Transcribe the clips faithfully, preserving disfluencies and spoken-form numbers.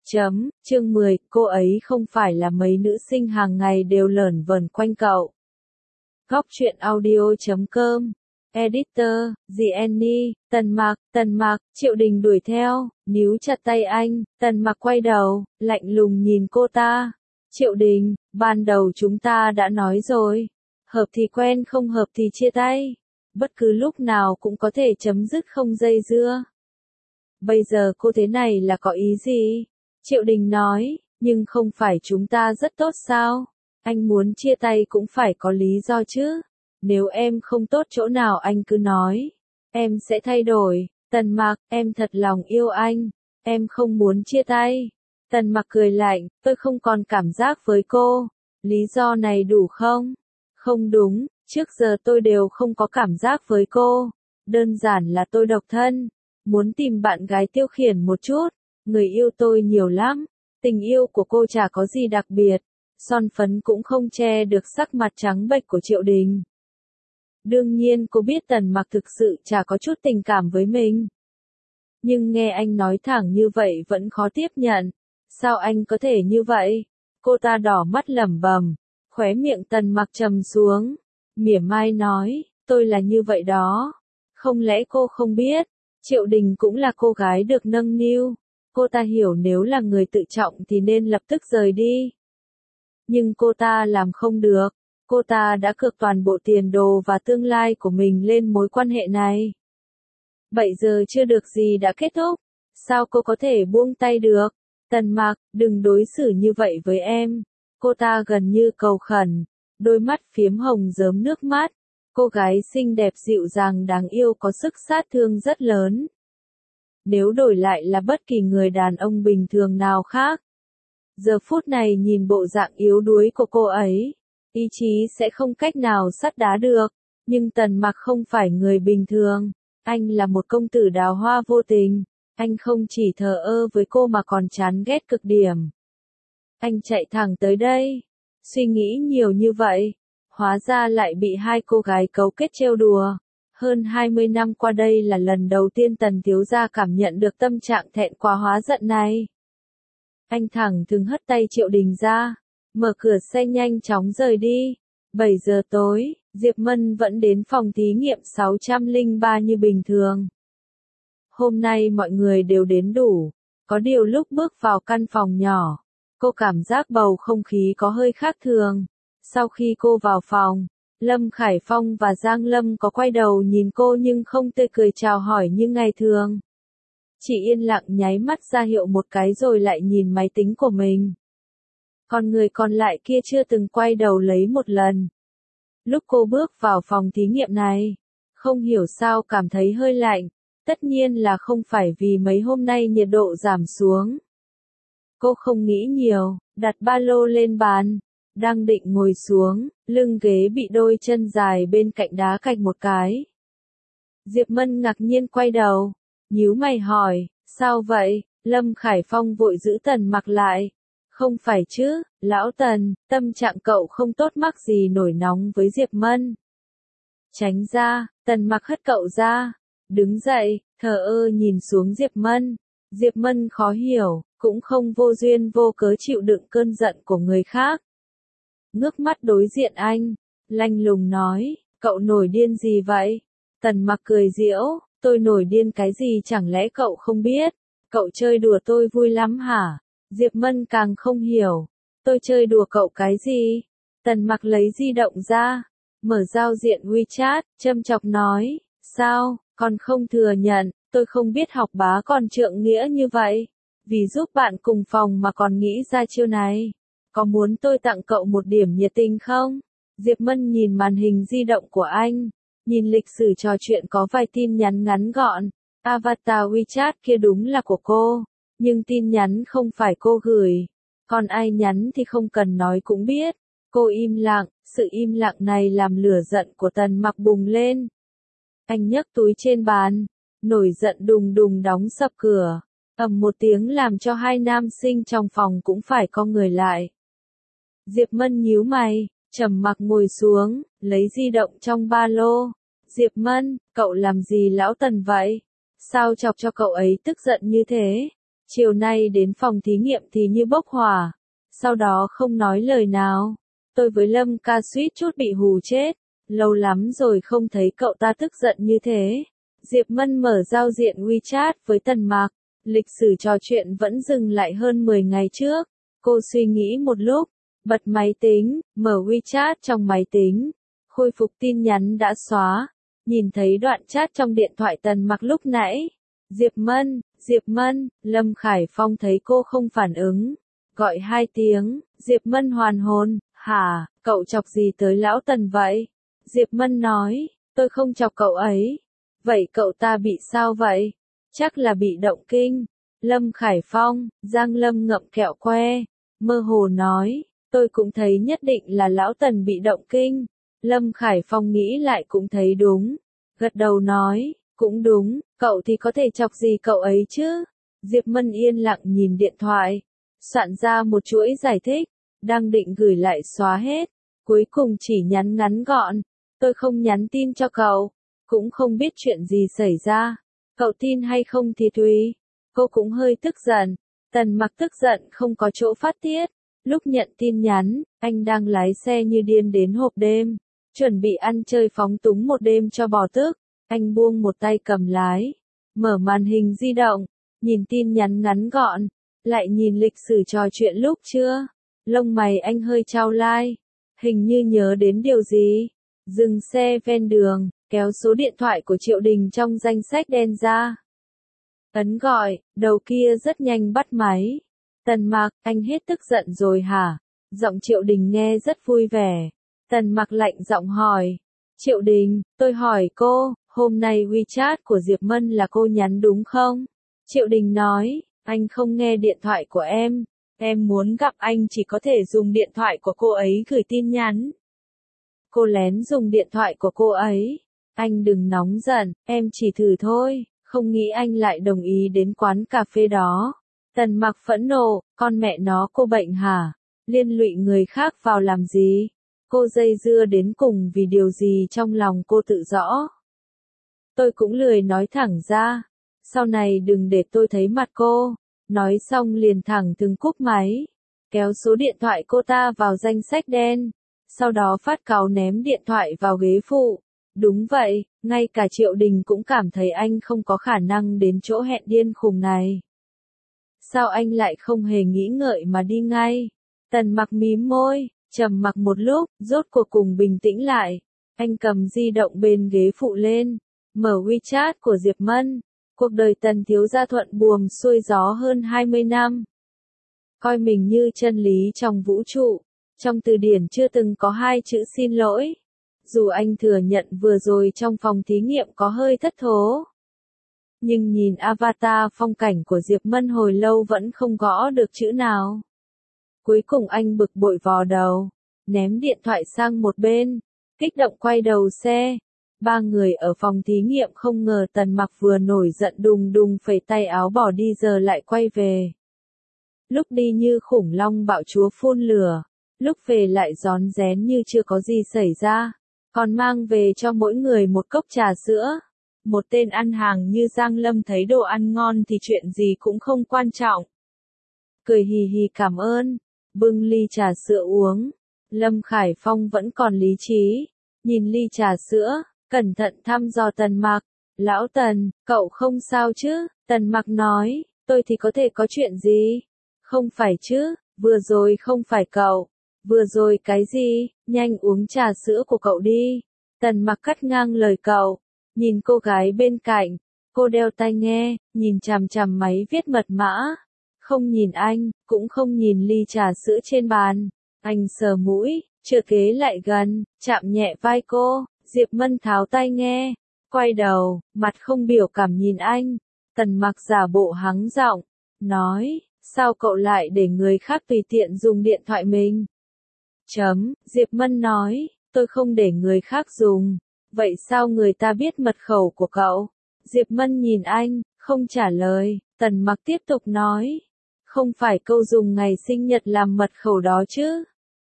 Chấm, chương mười, cô ấy không phải là mấy nữ sinh hàng ngày đều lởn vởn quanh cậu. Góc truyện audio.com, Editor, Jenny, Tần Mạc, Tần Mạc, Triệu Đình đuổi theo, níu chặt tay anh, Tần Mạc quay đầu, lạnh lùng nhìn cô ta. Triệu Đình, ban đầu chúng ta đã nói rồi, hợp thì quen không hợp thì chia tay, bất cứ lúc nào cũng có thể chấm dứt không dây dưa. Bây giờ cô thế này là có ý gì? Triệu Đình nói, nhưng không phải chúng ta rất tốt sao? Anh muốn chia tay cũng phải có lý do chứ. Nếu em không tốt chỗ nào anh cứ nói. Em sẽ thay đổi. Tần Mạc, em thật lòng yêu anh. Em không muốn chia tay. Tần Mạc cười lạnh, tôi không còn cảm giác với cô. Lý do này đủ không? Không đúng, trước giờ tôi đều không có cảm giác với cô. Đơn giản là tôi độc thân. Muốn tìm bạn gái tiêu khiển một chút. Người yêu tôi nhiều lắm. Tình yêu của cô chả có gì đặc biệt. Son phấn cũng không che được sắc mặt trắng bệch của Triệu Đình. Đương nhiên cô biết Tần Mạc thực sự chả có chút tình cảm với mình. Nhưng nghe anh nói thẳng như vậy vẫn khó tiếp nhận. Sao anh có thể như vậy? Cô ta đỏ mắt lẩm bẩm, khóe miệng Tần Mạc trầm xuống. Mỉa mai nói, tôi là như vậy đó. Không lẽ cô không biết? Triệu Đình cũng là cô gái được nâng niu. Cô ta hiểu nếu là người tự trọng thì nên lập tức rời đi. Nhưng cô ta làm không được. Cô ta đã cược toàn bộ tiền đồ và tương lai của mình lên mối quan hệ này. Vậy giờ chưa được gì đã kết thúc. Sao cô có thể buông tay được? Tần Mạc, đừng đối xử như vậy với em. Cô ta gần như cầu khẩn. Đôi mắt phiếm hồng rớm nước mắt. Cô gái xinh đẹp dịu dàng đáng yêu có sức sát thương rất lớn. Nếu đổi lại là bất kỳ người đàn ông bình thường nào khác. Giờ phút này nhìn bộ dạng yếu đuối của cô ấy. Ý chí sẽ không cách nào sắt đá được. Nhưng Tần Mạc không phải người bình thường. Anh là một công tử đào hoa vô tình. Anh không chỉ thờ ơ với cô mà còn chán ghét cực điểm. Anh chạy thẳng tới đây. Suy nghĩ nhiều như vậy. Hóa ra lại bị hai cô gái cấu kết trêu đùa. Hơn hai mươi năm qua đây là lần đầu tiên Tần thiếu gia cảm nhận được tâm trạng thẹn quá hóa giận này. Anh thẳng thừng hất tay Triệu Đình ra. Mở cửa xe nhanh chóng rời đi. bảy giờ tối, Diệp Mân vẫn đến phòng thí nghiệm sáu trăm lẻ ba như bình thường. Hôm nay mọi người đều đến đủ. Có điều lúc bước vào căn phòng nhỏ, cô cảm giác bầu không khí có hơi khác thường. Sau khi cô vào phòng, Lâm Khải Phong và Giang Lâm có quay đầu nhìn cô nhưng không tươi cười chào hỏi như ngày thường. Chỉ yên lặng nháy mắt ra hiệu một cái rồi lại nhìn máy tính của mình. Còn người còn lại kia chưa từng quay đầu lấy một lần. Lúc cô bước vào phòng thí nghiệm này, không hiểu sao cảm thấy hơi lạnh, tất nhiên là không phải vì mấy hôm nay nhiệt độ giảm xuống. Cô không nghĩ nhiều, đặt ba lô lên bàn, đang định ngồi xuống, lưng ghế bị đôi chân dài bên cạnh đá cạch một cái. Diệp Mân ngạc nhiên quay đầu, nhíu mày hỏi, sao vậy? Lâm Khải Phong vội giữ Tần Mạc lại. Không phải chứ, lão Tần, tâm trạng cậu không tốt mắc gì nổi nóng với Diệp Mân. Tránh ra, Tần Mạc hất cậu ra, đứng dậy, thờ ơ nhìn xuống Diệp Mân. Diệp Mân khó hiểu, cũng không vô duyên vô cớ chịu đựng cơn giận của người khác. Ngước mắt đối diện anh, lạnh lùng nói, cậu nổi điên gì vậy? Tần Mạc cười giễu, tôi nổi điên cái gì chẳng lẽ cậu không biết? Cậu chơi đùa tôi vui lắm hả? Diệp Mân càng không hiểu, tôi chơi đùa cậu cái gì? Tần Mạc lấy di động ra, mở giao diện WeChat, châm chọc nói, sao, còn không thừa nhận, tôi không biết học bá còn trượng nghĩa như vậy. Vì giúp bạn cùng phòng mà còn nghĩ ra chiêu này. Có muốn tôi tặng cậu một điểm nhiệt tình không? Diệp Mân nhìn màn hình di động của anh, nhìn lịch sử trò chuyện có vài tin nhắn ngắn gọn. Avatar WeChat kia đúng là của cô, nhưng tin nhắn không phải cô gửi. Còn ai nhắn thì không cần nói cũng biết. Cô im lặng, sự im lặng này làm lửa giận của Tần Mạc bùng lên. Anh nhấc túi trên bàn, nổi giận đùng đùng đóng sập cửa. Ầm một tiếng làm cho hai nam sinh trong phòng cũng phải co người lại. Diệp Mân nhíu mày, trầm mặc ngồi xuống, lấy di động trong ba lô. Diệp Mân, cậu làm gì lão Tần vậy? Sao chọc cho cậu ấy tức giận như thế? Chiều nay đến phòng thí nghiệm thì như bốc hỏa, sau đó không nói lời nào. Tôi với Lâm ca suýt chút bị hù chết, lâu lắm rồi không thấy cậu ta tức giận như thế. Diệp Mân mở giao diện WeChat với Tần Mạc, lịch sử trò chuyện vẫn dừng lại hơn mười ngày trước. Cô suy nghĩ một lúc, bật máy tính, mở WeChat trong máy tính, khôi phục tin nhắn đã xóa, nhìn thấy đoạn chat trong điện thoại Tần Mạc lúc nãy. Diệp Mân, Diệp Mân, Lâm Khải Phong thấy cô không phản ứng, gọi hai tiếng, Diệp Mân hoàn hồn, hả, cậu chọc gì tới lão Tần vậy? Diệp Mân nói, tôi không chọc cậu ấy. Vậy cậu ta bị sao vậy? Chắc là bị động kinh. Lâm Khải Phong, Giang Lâm ngậm kẹo que, mơ hồ nói, tôi cũng thấy nhất định là lão Tần bị động kinh. Lâm Khải Phong nghĩ lại cũng thấy đúng, gật đầu nói, cũng đúng, cậu thì có thể chọc gì cậu ấy chứ? Diệp Mân yên lặng nhìn điện thoại, soạn ra một chuỗi giải thích, đang định gửi lại xóa hết, cuối cùng chỉ nhắn ngắn gọn, tôi không nhắn tin cho cậu, cũng không biết chuyện gì xảy ra, cậu tin hay không thì tùy. Cô cũng hơi tức giận, Tần Mặc tức giận không có chỗ phát tiết, lúc nhận tin nhắn, anh đang lái xe như điên đến hộp đêm, chuẩn bị ăn chơi phóng túng một đêm cho bỏ tức, anh buông một tay cầm lái, mở màn hình di động, nhìn tin nhắn ngắn gọn, lại nhìn lịch sử trò chuyện lúc trưa, lông mày anh hơi chau lai, hình như nhớ đến điều gì, dừng xe ven đường, kéo số điện thoại của Triệu Đình trong danh sách đen ra. Ấn gọi, đầu kia rất nhanh bắt máy. Tần Mạc, anh hết tức giận rồi hả? Giọng Triệu Đình nghe rất vui vẻ. Tần Mạc lạnh giọng hỏi. Triệu Đình, tôi hỏi cô, hôm nay WeChat của Diệp Mân là cô nhắn đúng không? Triệu Đình nói, anh không nghe điện thoại của em. Em muốn gặp anh chỉ có thể dùng điện thoại của cô ấy gửi tin nhắn. Cô lén dùng điện thoại của cô ấy. Anh đừng nóng giận, em chỉ thử thôi. Không nghĩ anh lại đồng ý đến quán cà phê đó. Tần Mặc phẫn nộ, con mẹ nó cô bệnh hả? Liên lụy người khác vào làm gì? Cô dây dưa đến cùng vì điều gì trong lòng cô tự rõ. Tôi cũng lười nói thẳng ra. Sau này đừng để tôi thấy mặt cô. Nói xong liền thẳng thừng cúp máy. Kéo số điện thoại cô ta vào danh sách đen. Sau đó phát cáu ném điện thoại vào ghế phụ. Đúng vậy, ngay cả Triệu Đình cũng cảm thấy anh không có khả năng đến chỗ hẹn điên khùng này. Sao anh lại không hề nghĩ ngợi mà đi ngay? Tần Mặc mím môi, trầm mặc một lúc, rốt cuộc cùng bình tĩnh lại. Anh cầm di động bên ghế phụ lên, mở WeChat của Diệp Mân. Cuộc đời Tần thiếu gia thuận buồm xuôi gió hơn hai mươi năm. Coi mình như chân lý trong vũ trụ. Trong từ điển chưa từng có hai chữ xin lỗi. Dù anh thừa nhận vừa rồi trong phòng thí nghiệm có hơi thất thố. Nhưng nhìn avatar phong cảnh của Diệp Mân hồi lâu vẫn không gõ được chữ nào. Cuối cùng anh bực bội vò đầu, ném điện thoại sang một bên, kích động quay đầu xe. Ba người ở phòng thí nghiệm không ngờ Tần Mặc vừa nổi giận đùng đùng phẩy tay áo bỏ đi giờ lại quay về. Lúc đi như khủng long bạo chúa phun lửa, lúc về lại rón rén như chưa có gì xảy ra. Còn mang về cho mỗi người một cốc trà sữa. Một tên ăn hàng như Giang Lâm thấy đồ ăn ngon thì chuyện gì cũng không quan trọng. Cười hì hì cảm ơn, bưng ly trà sữa uống. Lâm Khải Phong vẫn còn lý trí, nhìn ly trà sữa, cẩn thận thăm dò Tần Mặc. Lão Tần, cậu không sao chứ? Tần Mặc nói, tôi thì có thể có chuyện gì? Không phải chứ, vừa rồi không phải cậu. Vừa rồi cái gì, nhanh uống trà sữa của cậu đi. Tần Mặc cắt ngang lời cậu, nhìn cô gái bên cạnh, cô đeo tai nghe, nhìn chằm chằm máy viết mật mã. Không nhìn anh, cũng không nhìn ly trà sữa trên bàn. Anh sờ mũi, chưa kế lại gần, chạm nhẹ vai cô. Diệp Mân tháo tai nghe, quay đầu, mặt không biểu cảm nhìn anh. Tần Mặc giả bộ hắng giọng, nói, sao cậu lại để người khác tùy tiện dùng điện thoại mình? Chấm, Diệp Mân nói, tôi không để người khác dùng. Vậy sao người ta biết mật khẩu của cậu? Diệp Mân nhìn anh, không trả lời. Tần Mặc tiếp tục nói, không phải câu dùng ngày sinh nhật làm mật khẩu đó chứ?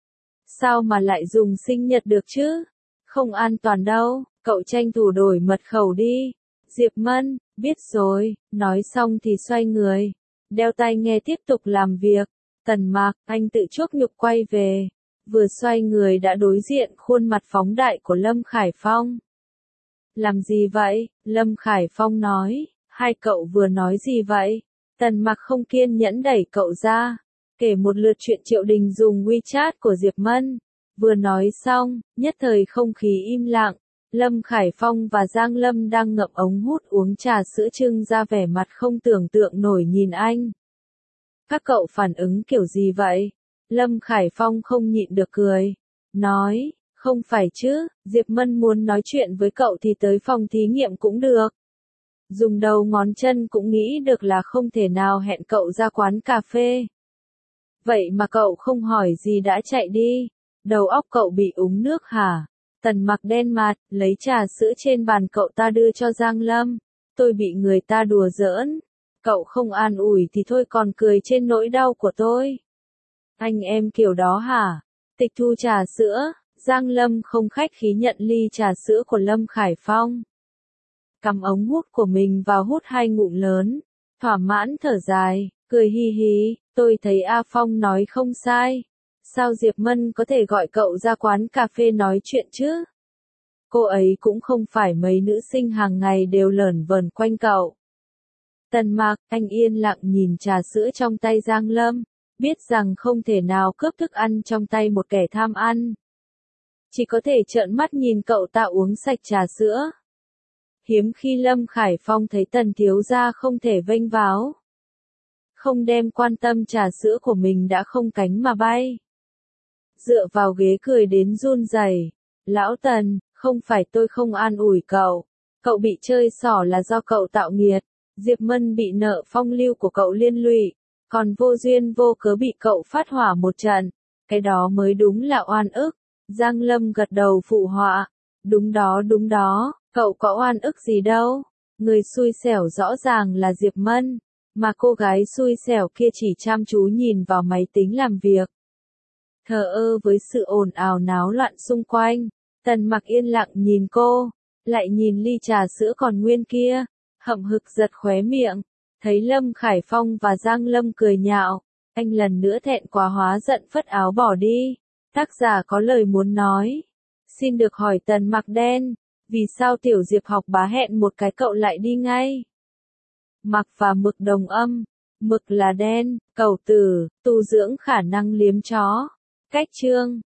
Sao mà lại dùng sinh nhật được chứ? Không an toàn đâu, cậu tranh thủ đổi mật khẩu đi. Diệp Mân, biết rồi, nói xong thì xoay người, đeo tai nghe tiếp tục làm việc. Tần Mạc, anh tự chuốc nhục quay về. Vừa xoay người đã đối diện khuôn mặt phóng đại của Lâm Khải Phong. Làm gì vậy? Lâm Khải Phong nói. Hai cậu vừa nói gì vậy? Tần Mạc không kiên nhẫn đẩy cậu ra. Kể một lượt chuyện Triệu Đình dùng WeChat của Diệp Mân. Vừa nói xong, nhất thời không khí im lặng. Lâm Khải Phong và Giang Lâm đang ngậm ống hút uống trà sữa trưng ra vẻ mặt không tưởng tượng nổi nhìn anh. Các cậu phản ứng kiểu gì vậy? Lâm Khải Phong không nhịn được cười. Nói, không phải chứ, Diệp Mân muốn nói chuyện với cậu thì tới phòng thí nghiệm cũng được. Dùng đầu ngón chân cũng nghĩ được là không thể nào hẹn cậu ra quán cà phê. Vậy mà cậu không hỏi gì đã chạy đi. Đầu óc cậu bị uống nước hả? Tần Mặc đen mặt, lấy trà sữa trên bàn cậu ta đưa cho Giang Lâm. Tôi bị người ta đùa giỡn. Cậu không an ủi thì thôi còn cười trên nỗi đau của tôi. Anh em kiểu đó hả? Tịch thu trà sữa, Giang Lâm không khách khí nhận ly trà sữa của Lâm Khải Phong. Cắm ống hút của mình vào hút hai ngụm lớn, thỏa mãn thở dài, cười hi hi, tôi thấy A Phong nói không sai. Sao Diệp Mân có thể gọi cậu ra quán cà phê nói chuyện chứ? Cô ấy cũng không phải mấy nữ sinh hàng ngày đều lởn vởn quanh cậu. Tần Mạc, anh yên lặng nhìn trà sữa trong tay Giang Lâm, biết rằng không thể nào cướp thức ăn trong tay một kẻ tham ăn. Chỉ có thể trợn mắt nhìn cậu ta uống sạch trà sữa. Hiếm khi Lâm Khải Phong thấy Tần thiếu gia không thể vênh váo. Không đem quan tâm trà sữa của mình đã không cánh mà bay. Dựa vào ghế cười đến run rẩy. Lão Tần, không phải tôi không an ủi cậu. Cậu bị chơi xỏ là do cậu tạo nghiệt. Diệp Mân bị nợ phong lưu của cậu liên lụy. Còn vô duyên vô cớ bị cậu phát hỏa một trận. Cái đó mới đúng là oan ức. Giang Lâm gật đầu phụ họa. Đúng đó đúng đó, cậu có oan ức gì đâu. Người xui xẻo rõ ràng là Diệp Mân. Mà cô gái xui xẻo kia chỉ chăm chú nhìn vào máy tính làm việc. Thờ ơ với sự ồn ào náo loạn xung quanh. Tần Mặc yên lặng nhìn cô. Lại nhìn ly trà sữa còn nguyên kia. Hậm hực giật khóe miệng. Thấy Lâm Khải Phong và Giang Lâm cười nhạo. Anh lần nữa thẹn quá hóa giận phất áo bỏ đi. Tác giả có lời muốn nói. Xin được hỏi Tần Mặc đen. Vì sao Tiểu Diệp học bá hẹn một cái cậu lại đi ngay? Mặc và Mực đồng âm. Mực là đen, cầu tử, tu dưỡng khả năng liếm chó. Cách chương.